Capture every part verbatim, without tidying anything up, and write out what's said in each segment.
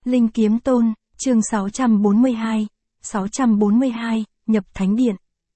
Linh Kiếm Tôn, chương sáu trăm bốn mươi hai, sáu trăm bốn mươi hai, nhập thánh điện.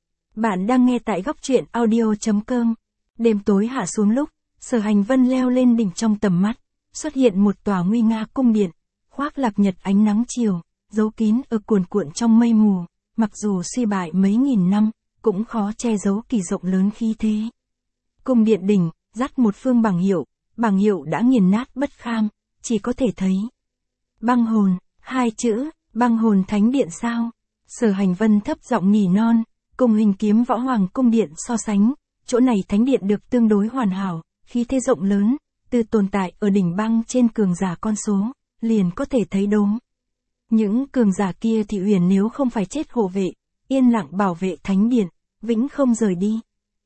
Bạn đang nghe tại góc truyện audio chấm com. Đêm tối hạ xuống lúc, Sở Hành Vân leo lên đỉnh trong tầm mắt, xuất hiện một tòa nguy nga cung điện, khoác lạc nhật ánh nắng chiều, giấu kín ở cuồn cuộn trong mây mù, mặc dù suy bại mấy nghìn năm, cũng khó che giấu kỳ rộng lớn khí thế. Cung điện đỉnh, dắt một phương bảng hiệu, bảng hiệu đã nghiền nát bất kham, chỉ có thể thấy băng hồn, hai chữ, băng hồn thánh điện sao? Sở Hành Vân thấp giọng nỉ non, cùng Hình Kiếm Võ Hoàng cung điện so sánh, chỗ này thánh điện được tương đối hoàn hảo, khí thế rộng lớn, từ tồn tại ở đỉnh băng trên cường giả con số, liền có thể thấy đốm. Những cường giả kia thì huyền nếu không phải chết hộ vệ, yên lặng bảo vệ thánh điện, vĩnh không rời đi.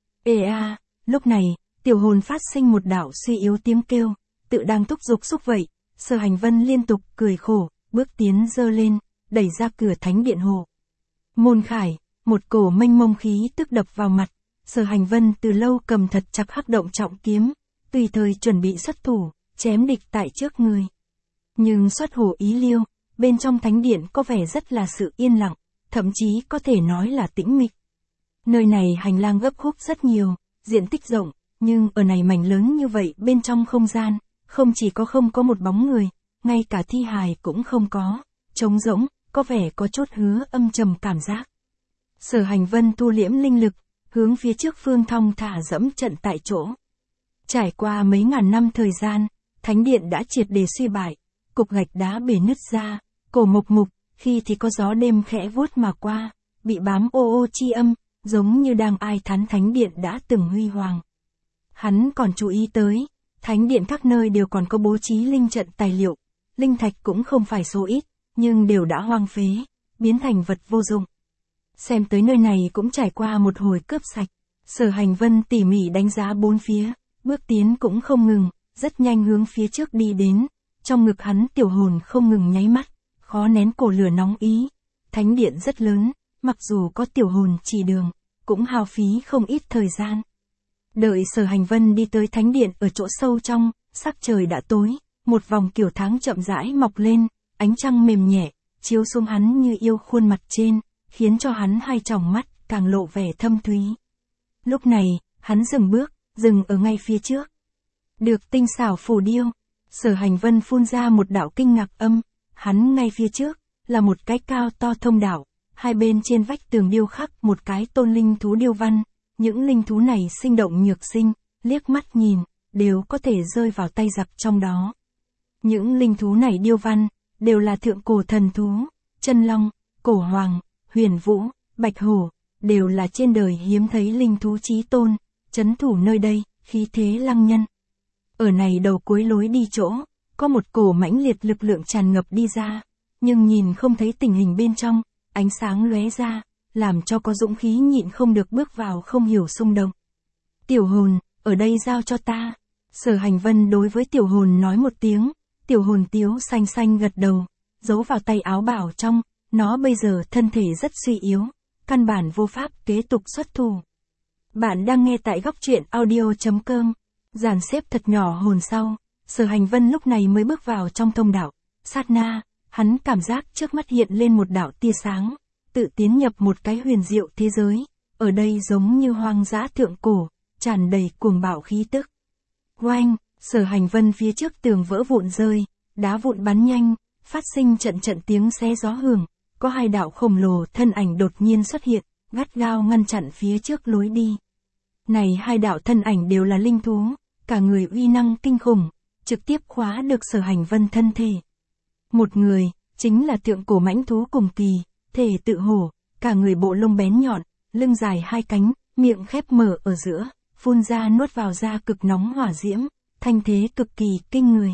Ê a, lúc này, tiểu hồn phát sinh một đạo suy yếu tiếng kêu, tự đang thúc giục xúc vậy. Sở Hành Vân liên tục cười khổ, bước tiến dơ lên, đẩy ra cửa thánh điện hồ. Môn khải, một cổ mênh mông khí tức đập vào mặt, Sở Hành Vân từ lâu cầm thật chặt hắc động trọng kiếm, tùy thời chuẩn bị xuất thủ, chém địch tại trước người. Nhưng xuất hồ ý liêu, bên trong thánh điện có vẻ rất là sự yên lặng, thậm chí có thể nói là tĩnh mịch. Nơi này hành lang gấp khúc rất nhiều, diện tích rộng, nhưng ở này mảnh lớn như vậy bên trong không gian, không chỉ có không có một bóng người, ngay cả thi hài cũng không có, trống rỗng, có vẻ có chút hứa âm trầm cảm giác. Sở Hành Vân thu liễm linh lực, hướng phía trước phương thong thả dẫm trận tại chỗ. Trải qua mấy ngàn năm thời gian, thánh điện đã triệt để suy bại, cục gạch đá bể nứt ra, cổ mộc mục, khi thì có gió đêm khẽ vuốt mà qua, bị bám ô ô chi âm, giống như đang ai thán thánh điện đã từng huy hoàng. Hắn còn chú ý tới, thánh điện các nơi đều còn có bố trí linh trận tài liệu, linh thạch cũng không phải số ít, nhưng đều đã hoang phế, biến thành vật vô dụng. Xem tới nơi này cũng trải qua một hồi cướp sạch, Sở Hành Vân tỉ mỉ đánh giá bốn phía, bước tiến cũng không ngừng, rất nhanh hướng phía trước đi đến, trong ngực hắn tiểu hồn không ngừng nháy mắt, khó nén cổ lửa nóng ý. Thánh điện rất lớn, mặc dù có tiểu hồn chỉ đường, cũng hao phí không ít thời gian. Đợi Sở Hành Vân đi tới thánh điện ở chỗ sâu trong, sắc trời đã tối, một vòng kiểu tháng chậm rãi mọc lên, ánh trăng mềm nhẹ, chiếu xuống hắn như yêu khuôn mặt trên, khiến cho hắn hai tròng mắt càng lộ vẻ thâm thúy. Lúc này, hắn dừng bước, dừng ở ngay phía trước. Được tinh xảo phù điêu, Sở Hành Vân phun ra một đạo kinh ngạc âm, hắn ngay phía trước, là một cái cao to thông đạo, hai bên trên vách tường điêu khắc một cái tôn linh thú điêu văn. Những linh thú này sinh động nhược sinh, liếc mắt nhìn, đều có thể rơi vào tay giặc trong đó. Những linh thú này điêu văn, đều là thượng cổ thần thú, chân long, cổ hoàng, huyền vũ, bạch hổ, đều là trên đời hiếm thấy linh thú chí tôn, trấn thủ nơi đây, khí thế lăng nhân. Ở này đầu cuối lối đi chỗ, có một cổ mãnh liệt lực lượng tràn ngập đi ra, nhưng nhìn không thấy tình hình bên trong, ánh sáng lóe ra, làm cho có dũng khí nhịn không được bước vào không hiểu xung động. Tiểu hồn, ở đây giao cho ta. Sở Hành Vân đối với tiểu hồn nói một tiếng, tiểu hồn tiếu xanh xanh gật đầu, giấu vào tay áo bảo trong, nó bây giờ thân thể rất suy yếu, căn bản vô pháp kế tục xuất thủ. Bạn đang nghe tại góc truyện audio chấm com, dàn xếp thật nhỏ hồn sau, Sở Hành Vân lúc này mới bước vào trong thông đạo, sát na, hắn cảm giác trước mắt hiện lên một đạo tia sáng. Tự tiến nhập một cái huyền diệu thế giới, ở đây giống như hoang dã thượng cổ, tràn đầy cuồng bạo khí tức. Oanh, Sở Hành Vân phía trước tường vỡ vụn rơi, đá vụn bắn nhanh, phát sinh trận trận tiếng xé gió hưởng, có hai đạo khổng lồ thân ảnh đột nhiên xuất hiện, gắt gao ngăn chặn phía trước lối đi. Này hai đạo thân ảnh đều là linh thú, cả người uy năng kinh khủng, trực tiếp khóa được Sở Hành Vân thân thể. Một người, chính là thượng cổ mãnh thú cùng kỳ. Thể tự hổ, cả người bộ lông bén nhọn, lưng dài hai cánh, miệng khép mở ở giữa, phun ra nuốt vào da cực nóng hỏa diễm, thanh thế cực kỳ kinh người.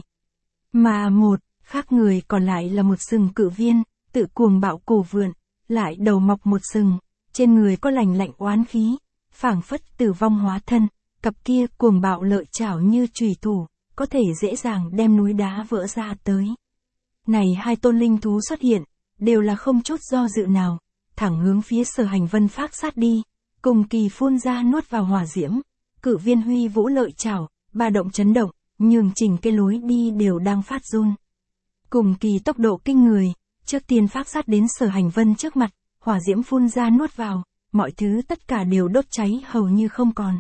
Mà một, khác người còn lại là một sừng cự viên, tự cuồng bạo cổ vượn, lại đầu mọc một sừng, trên người có lạnh lạnh oán khí, phảng phất tử vong hóa thân, cặp kia cuồng bạo lợi chảo như chùy thủ, có thể dễ dàng đem núi đá vỡ ra tới. Này hai tôn linh thú xuất hiện, đều là không chút do dự nào, thẳng hướng phía Sở Hành Vân phát sát đi, cùng kỳ phun ra nuốt vào hỏa diễm, cự viên huy vũ lợi chảo, ba động chấn động, nhường chỉnh cái lối đi đều đang phát run. Cùng kỳ tốc độ kinh người, trước tiên phát sát đến Sở Hành Vân trước mặt, hỏa diễm phun ra nuốt vào, mọi thứ tất cả đều đốt cháy hầu như không còn.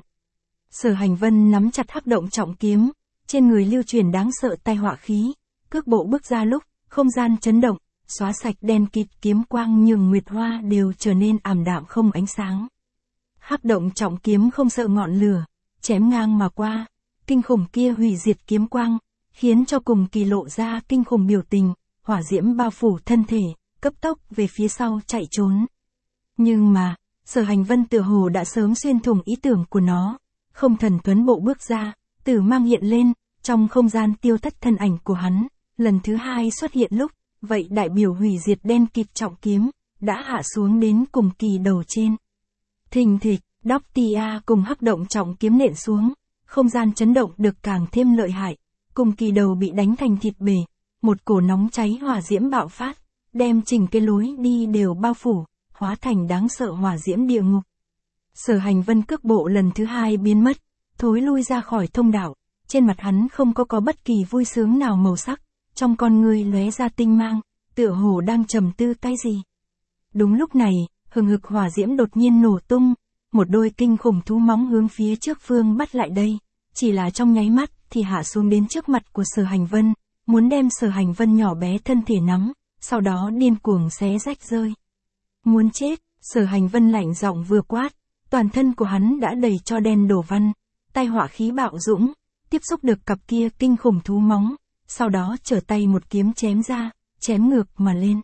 Sở Hành Vân nắm chặt hắc động trọng kiếm, trên người lưu truyền đáng sợ tai họa khí, cước bộ bước ra lúc, không gian chấn động, xóa sạch đen kịt kiếm quang nhường nguyệt hoa đều trở nên ảm đạm không ánh sáng. Hắc động trọng kiếm không sợ ngọn lửa, chém ngang mà qua, kinh khủng kia hủy diệt kiếm quang, khiến cho cùng kỳ lộ ra kinh khủng biểu tình, hỏa diễm bao phủ thân thể, cấp tốc về phía sau chạy trốn. Nhưng mà, Sở Hành Vân tựa hồ đã sớm xuyên thủng ý tưởng của nó, không thần tuấn bộ bước ra, tử mang hiện lên, trong không gian tiêu thất thân ảnh của hắn, lần thứ hai xuất hiện lúc, vậy đại biểu hủy diệt đen kịt trọng kiếm, đã hạ xuống đến cùng kỳ đầu trên. Thình thịch, Doctia cùng hắc động trọng kiếm nện xuống, không gian chấn động được càng thêm lợi hại, cùng kỳ đầu bị đánh thành thịt bể, một cổ nóng cháy hỏa diễm bạo phát, đem chỉnh cái lối đi đều bao phủ, hóa thành đáng sợ hỏa diễm địa ngục. Sở Hành Vân cước bộ lần thứ hai biến mất, thối lui ra khỏi thông đạo, trên mặt hắn không có có bất kỳ vui sướng nào màu sắc, trong con ngươi lóe ra tinh mang, tựa hồ đang trầm tư cái gì. Đúng lúc này, hừng hực hỏa diễm đột nhiên nổ tung, một đôi kinh khủng thú móng hướng phía trước phương bắt lại đây, chỉ là trong nháy mắt thì hạ xuống đến trước mặt của Sở Hành Vân, muốn đem Sở Hành Vân nhỏ bé thân thể nắm, sau đó điên cuồng xé rách rơi. Muốn chết, Sở Hành Vân lạnh giọng vừa quát, toàn thân của hắn đã đầy cho đen đổ văn, tai họa khí bạo dũng, tiếp xúc được cặp kia kinh khủng thú móng, sau đó trở tay một kiếm chém ra, chém ngược mà lên.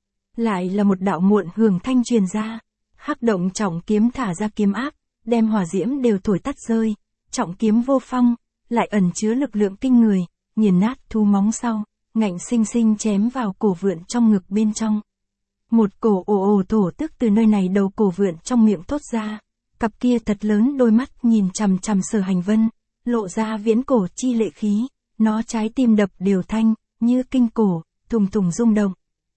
Lại là một đạo muộn hưởng thanh truyền ra, hắc động trọng kiếm thả ra kiếm áp, đem hỏa diễm đều thổi tắt rơi, trọng kiếm vô phong, lại ẩn chứa lực lượng kinh người, nghiền nát thú móng sau, ngạnh sinh sinh chém vào cổ vượn trong ngực bên trong. Một cổ ồ ồ thổ tức từ nơi này đầu cổ vượn trong miệng thốt ra, cặp kia thật lớn đôi mắt nhìn chằm chằm Sở Hành Vân, lộ ra viễn cổ chi lệ khí, nó trái tim đập đều thanh, như kinh cổ, thùng thùng rung động.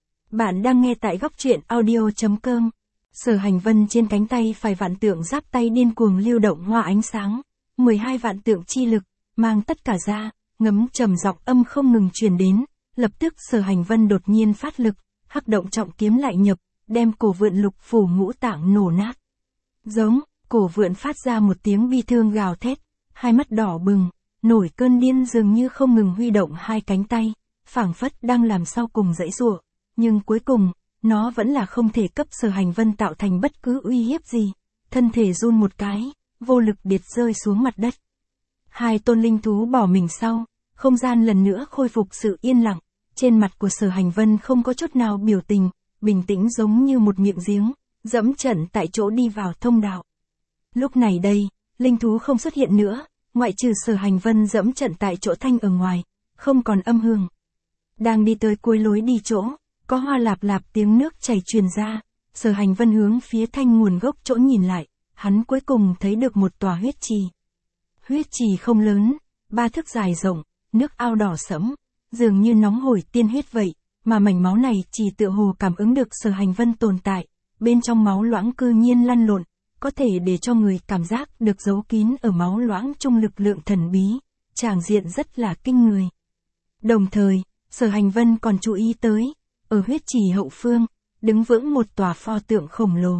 Bạn đang nghe tại góc truyện audio chấm com. Sở Hành Vân trên cánh tay phải vạn tượng giáp tay điên cuồng lưu động hoa ánh sáng, mười hai vạn tượng chi lực, mang tất cả ra, ngấm trầm giọng âm không ngừng truyền đến, lập tức Sở Hành Vân đột nhiên phát lực, hắc động trọng kiếm lại nhập, đem cổ vượn lục phủ ngũ tạng nổ nát. Giống, cổ vượn phát ra một tiếng bi thương gào thét, hai mắt đỏ bừng, nổi cơn điên dường như không ngừng huy động hai cánh tay, phảng phất đang làm sau cùng giãy giụa, nhưng cuối cùng, nó vẫn là không thể cấp Sở Hành Vân tạo thành bất cứ uy hiếp gì, thân thể run một cái, vô lực điệt rơi xuống mặt đất. Hai tôn linh thú bỏ mình sau, không gian lần nữa khôi phục sự yên lặng, trên mặt của Sở Hành Vân không có chút nào biểu tình, bình tĩnh giống như một miệng giếng, dẫm trận tại chỗ đi vào thông đạo. Lúc này đây, linh thú không xuất hiện nữa, ngoại trừ Sở Hành Vân dẫm trận tại chỗ thanh ở ngoài, không còn âm hưởng. Đang đi tới cuối lối đi chỗ, có hoa lạp lạp tiếng nước chảy truyền ra, Sở Hành Vân hướng phía thanh nguồn gốc chỗ nhìn lại, hắn cuối cùng thấy được một tòa huyết trì. Huyết trì không lớn, ba thước dài rộng, nước ao đỏ sẫm, dường như nóng hổi tiên huyết vậy, mà mảnh máu này chỉ tựa hồ cảm ứng được Sở Hành Vân tồn tại, bên trong máu loãng cư nhiên lăn lộn, có thể để cho người cảm giác được giấu kín ở máu loãng chung lực lượng thần bí, tràng diện rất là kinh người. Đồng thời, Sở Hành Vân còn chú ý tới, ở huyết trì hậu phương, đứng vững một tòa pho tượng khổng lồ.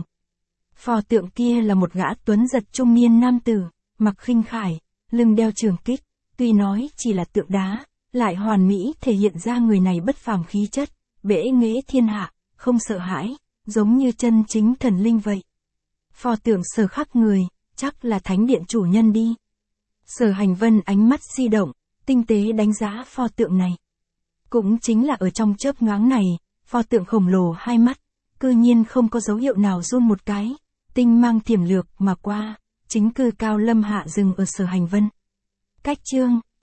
Pho tượng kia là một gã tuấn giật trung niên nam tử, mặc khinh khải, lưng đeo trường kích, tuy nói chỉ là tượng đá, lại hoàn mỹ thể hiện ra người này bất phàm khí chất, bệ nghệ thiên hạ, không sợ hãi, giống như chân chính thần linh vậy. Pho tượng Sở khắc người, chắc là thánh điện chủ nhân đi. Sở Hành Vân ánh mắt di động, tinh tế đánh giá pho tượng này. Cũng chính là ở trong chớp nhoáng này, pho tượng khổng lồ hai mắt, cư nhiên không có dấu hiệu nào run một cái, tinh mang thiểm lược mà qua, chính cư cao lâm hạ dừng ở Sở Hành Vân. Cách chương